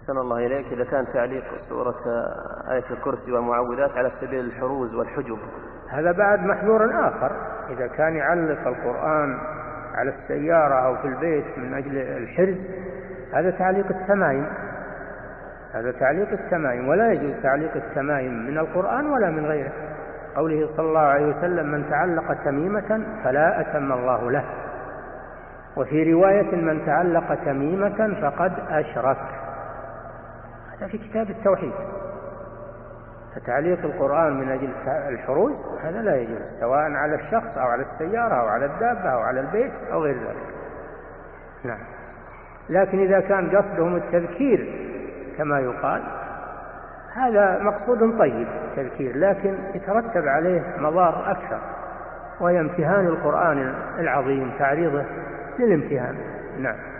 أحسن الله إليك. إذا كان تعليق سورة آية الكرسي والمعوذات على سبيل الحروز والحجب، هذا بعد محذور آخر. إذا كان يعلق القرآن على السيارة أو في البيت من أجل الحرز، هذا تعليق التمائم، هذا تعليق التمائم، ولا يجوز تعليق التمائم من القرآن ولا من غيره. قوله صلى الله عليه وسلم: من تعلق تميمة فلا أتم الله له. وفي رواية: من تعلق تميمة فقد أشرك. هذا في كتاب التوحيد. فتعليق القرآن من أجل الحروز هذا لا يجوز، سواء على الشخص أو على السيارة أو على الدابة أو على البيت أو غير ذلك. نعم. لكن إذا كان قصدهم التذكير كما يقال، هذا مقصود طيب التذكير، لكن يترتب عليه مضار أكثر، وهي امتهان القرآن العظيم، تعريضه للامتهان. نعم.